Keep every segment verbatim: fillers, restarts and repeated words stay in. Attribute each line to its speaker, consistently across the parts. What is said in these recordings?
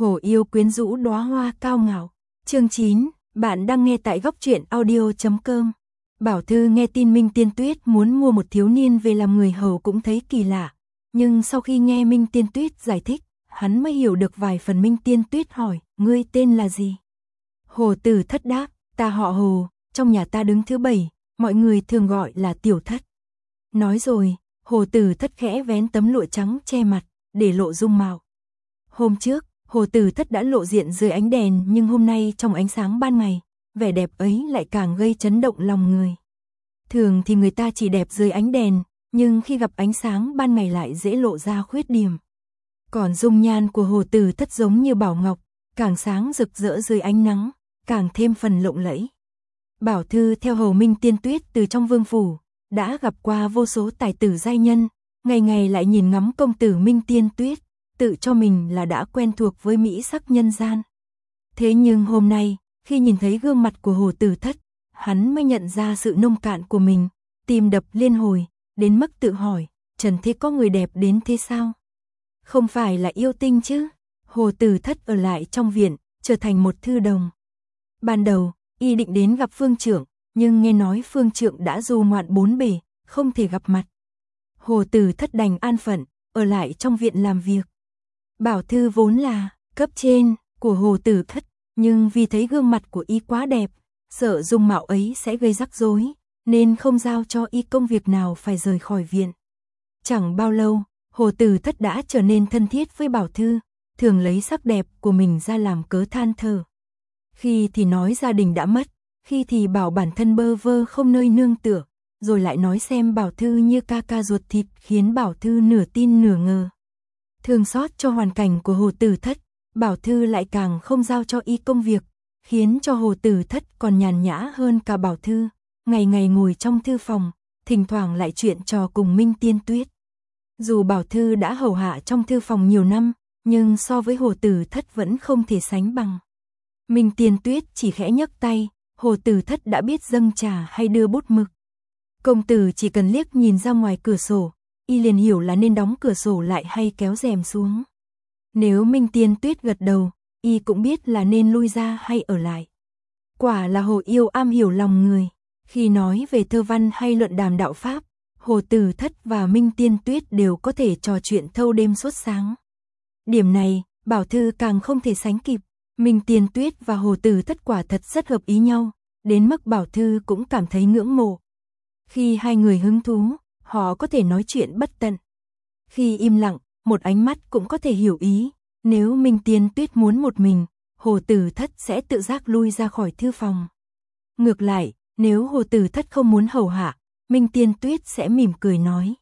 Speaker 1: Hồ yêu quyến rũ đóa hoa cao ngạo. Chương chín, bạn đang nghe tại góc truyện audio chấm com. Bảo Thư nghe tin Minh Tiên Tuyết muốn mua một thiếu niên về làm người hầu cũng thấy kỳ lạ. Nhưng sau khi nghe Minh Tiên Tuyết giải thích, hắn mới hiểu được vài phần. Minh Tiên Tuyết hỏi, ngươi tên là gì? Hồ Tử Thất đáp, ta họ Hồ, trong nhà ta đứng thứ bảy, mọi người thường gọi là Tiểu Thất. Nói rồi, Hồ Tử Thất khẽ vén tấm lụa trắng che mặt, để lộ dung mạo. Hôm trước, Hồ Tử Thất đã lộ diện dưới ánh đèn, nhưng hôm nay trong ánh sáng ban ngày, vẻ đẹp ấy lại càng gây chấn động lòng người. Thường thì người ta chỉ đẹp dưới ánh đèn, nhưng khi gặp ánh sáng ban ngày lại dễ lộ ra khuyết điểm. Còn dung nhan của Hồ Tử Thất giống như bảo ngọc, càng sáng rực rỡ dưới ánh nắng, càng thêm phần lộng lẫy. Bảo Thư theo hầu Minh Tiên Tuyết từ trong vương phủ, đã gặp qua vô số tài tử giai nhân, ngày ngày lại nhìn ngắm công tử Minh Tiên Tuyết, tự cho mình là đã quen thuộc với mỹ sắc nhân gian. Thế nhưng hôm nay, khi nhìn thấy gương mặt của Hồ Tử Thất, hắn mới nhận ra sự nông cạn của mình, tim đập liên hồi, đến mức tự hỏi, trần thế có người đẹp đến thế sao? Không phải là yêu tinh chứ? Hồ Tử Thất ở lại trong viện, trở thành một thư đồng. Ban đầu, y định đến gặp Phương Trượng, nhưng nghe nói Phương Trượng đã du ngoạn bốn bể, không thể gặp mặt. Hồ Tử Thất đành an phận, ở lại trong viện làm việc. Bảo Thư vốn là cấp trên của Hồ Tử Thất, nhưng vì thấy gương mặt của y quá đẹp, sợ dung mạo ấy sẽ gây rắc rối, nên không giao cho y công việc nào phải rời khỏi viện. Chẳng bao lâu, Hồ Tử Thất đã trở nên thân thiết với Bảo Thư, thường lấy sắc đẹp của mình ra làm cớ than thở. Khi thì nói gia đình đã mất, khi thì bảo bản thân bơ vơ không nơi nương tựa, rồi lại nói xem Bảo Thư như ca ca ruột thịt, khiến Bảo Thư nửa tin nửa ngờ. Thương xót cho hoàn cảnh của Hồ Tử Thất, Bảo Thư lại càng không giao cho y công việc, khiến cho Hồ Tử Thất còn nhàn nhã hơn cả Bảo Thư, ngày ngày ngồi trong thư phòng, thỉnh thoảng lại chuyện trò cùng Minh Tiên Tuyết. Dù Bảo Thư đã hầu hạ trong thư phòng nhiều năm, nhưng so với Hồ Tử Thất vẫn không thể sánh bằng. Minh Tiên Tuyết chỉ khẽ nhấc tay, Hồ Tử Thất đã biết dâng trà hay đưa bút mực. Công tử chỉ cần liếc nhìn ra ngoài cửa sổ, y liền hiểu là nên đóng cửa sổ lại hay kéo rèm xuống. Nếu Minh Tiên Tuyết gật đầu, y cũng biết là nên lui ra hay ở lại. Quả là Hồ yêu am hiểu lòng người, khi nói về thơ văn hay luận đàm đạo pháp, Hồ Tử Thất và Minh Tiên Tuyết đều có thể trò chuyện thâu đêm suốt sáng. Điểm này, Bảo Thư càng không thể sánh kịp. Minh Tiên Tuyết và Hồ Tử Thất quả thật rất hợp ý nhau, đến mức Bảo Thư cũng cảm thấy ngưỡng mộ. Khi hai người hứng thú, họ có thể nói chuyện bất tận. Khi im lặng, một ánh mắt cũng có thể hiểu ý. Nếu Minh Tiên Tuyết muốn một mình, Hồ Tử Thất sẽ tự giác lui ra khỏi thư phòng. Ngược lại, nếu Hồ Tử Thất không muốn hầu hạ, Minh Tiên Tuyết sẽ mỉm cười nói,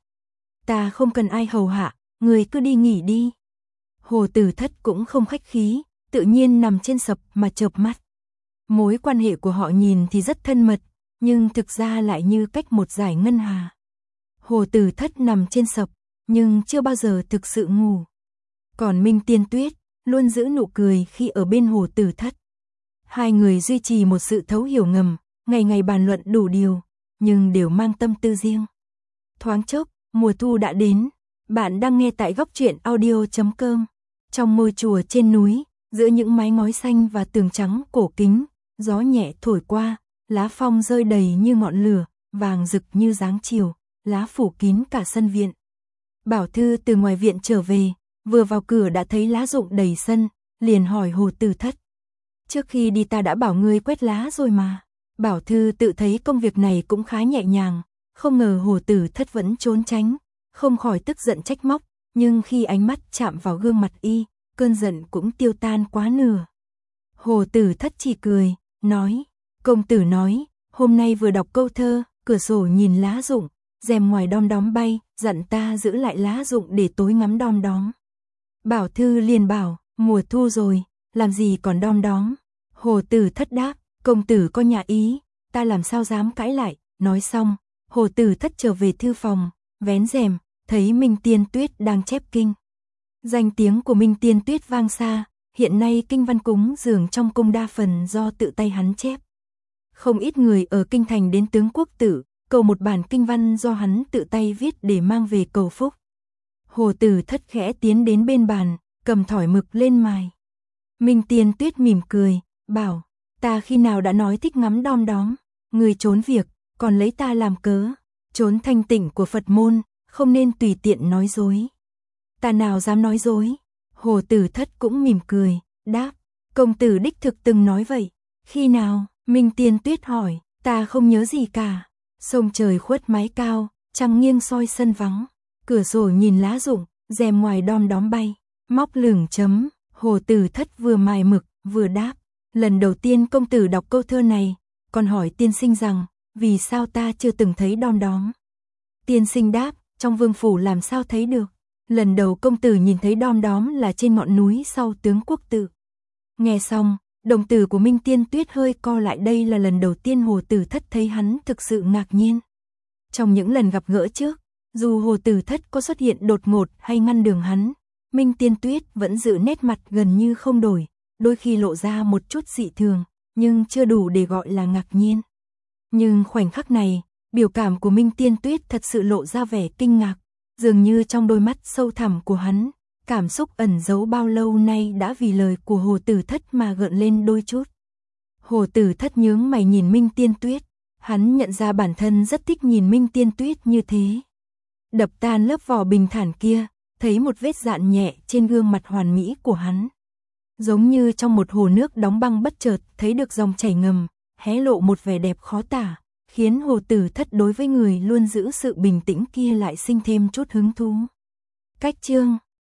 Speaker 1: ta không cần ai hầu hạ, người cứ đi nghỉ đi. Hồ Tử Thất cũng không khách khí, tự nhiên nằm trên sập mà chợp mắt. Mối quan hệ của họ nhìn thì rất thân mật, nhưng thực ra lại như cách một dải ngân hà. Hồ Tử Thất nằm trên sập, nhưng chưa bao giờ thực sự ngủ. Còn Minh Tiên Tuyết luôn giữ nụ cười khi ở bên Hồ Tử Thất. Hai người duy trì một sự thấu hiểu ngầm, ngày ngày bàn luận đủ điều, nhưng đều mang tâm tư riêng. Thoáng chốc, mùa thu đã đến. Bạn đang nghe tại góc truyện audio chấm com. Trong ngôi chùa trên núi, giữa những mái ngói xanh và tường trắng cổ kính, gió nhẹ thổi qua, lá phong rơi đầy như ngọn lửa, vàng rực như dáng chiều, lá phủ kín cả sân viện. Bảo Thư từ ngoài viện trở về, vừa vào cửa đã thấy lá rụng đầy sân, liền hỏi Hồ Tử Thất. Trước khi đi ta đã bảo ngươi quét lá rồi mà. Bảo Thư tự thấy công việc này cũng khá nhẹ nhàng, không ngờ Hồ Tử Thất vẫn trốn tránh, không khỏi tức giận trách móc, nhưng khi ánh mắt chạm vào gương mặt y, cơn giận cũng tiêu tan quá nửa. Hồ Tử Thất chỉ cười, nói, công tử nói, hôm nay vừa đọc câu thơ, cửa sổ nhìn lá rụng, rèm ngoài đom đóm bay, dặn ta giữ lại lá rụng để tối ngắm đom đóm. Bảo Thư liền bảo, mùa thu rồi, làm gì còn đom đóm. Hồ Tử Thất đáp, công tử có nhà ý, ta làm sao dám cãi lại. Nói xong, Hồ Tử Thất trở về thư phòng, vén rèm, thấy Minh Tiên Tuyết đang chép kinh. Danh tiếng của Minh Tiên Tuyết vang xa, hiện nay kinh văn cúng dường trong cung đa phần do tự tay hắn chép. Không ít người ở kinh thành đến Tướng Quốc Tử, cầu một bản kinh văn do hắn tự tay viết để mang về cầu phúc. Hồ Tử Thất khẽ tiến đến bên bàn, cầm thỏi mực lên mài. Minh Tiên Tuyết mỉm cười, bảo, ta khi nào đã nói thích ngắm đom đóm, người trốn việc, còn lấy ta làm cớ, trốn thanh tịnh của Phật môn, không nên tùy tiện nói dối. Ta nào dám nói dối? Hồ Tử Thất cũng mỉm cười, đáp, công tử đích thực từng nói vậy. Khi nào? Minh Tiên Tuyết hỏi, ta không nhớ gì cả. Sông trời khuất mái cao, trăng nghiêng soi sân vắng, cửa sổ nhìn lá rụng, rèm ngoài đom đóm bay, móc lửng chấm. Hồ Tử Thất vừa mài mực, vừa đáp, lần đầu tiên công tử đọc câu thơ này, còn hỏi tiên sinh rằng, vì sao ta chưa từng thấy đom đóm. Tiên sinh đáp, trong vương phủ làm sao thấy được, lần đầu công tử nhìn thấy đom đóm là trên ngọn núi sau tướng quốc tự. Nghe xong, đồng tử của Minh Tiên Tuyết hơi co lại, đây là lần đầu tiên Hồ Tử Thất thấy hắn thực sự ngạc nhiên. Trong những lần gặp gỡ trước, dù Hồ Tử Thất có xuất hiện đột ngột hay ngăn đường hắn, Minh Tiên Tuyết vẫn giữ nét mặt gần như không đổi, đôi khi lộ ra một chút dị thường, nhưng chưa đủ để gọi là ngạc nhiên. Nhưng khoảnh khắc này, biểu cảm của Minh Tiên Tuyết thật sự lộ ra vẻ kinh ngạc, dường như trong đôi mắt sâu thẳm của hắn, cảm xúc ẩn giấu bao lâu nay đã vì lời của Hồ Tử Thất mà gợn lên đôi chút. Hồ Tử Thất nhướng mày nhìn Minh Tiên Tuyết, hắn nhận ra bản thân rất thích nhìn Minh Tiên Tuyết như thế. Đập tan lớp vỏ bình thản kia, thấy một vết dạn nhẹ trên gương mặt hoàn mỹ của hắn. Giống như trong một hồ nước đóng băng bất chợt thấy được dòng chảy ngầm, hé lộ một vẻ đẹp khó tả, khiến Hồ Tử Thất đối với người luôn giữ sự bình tĩnh kia lại sinh thêm chút hứng thú. Cách chương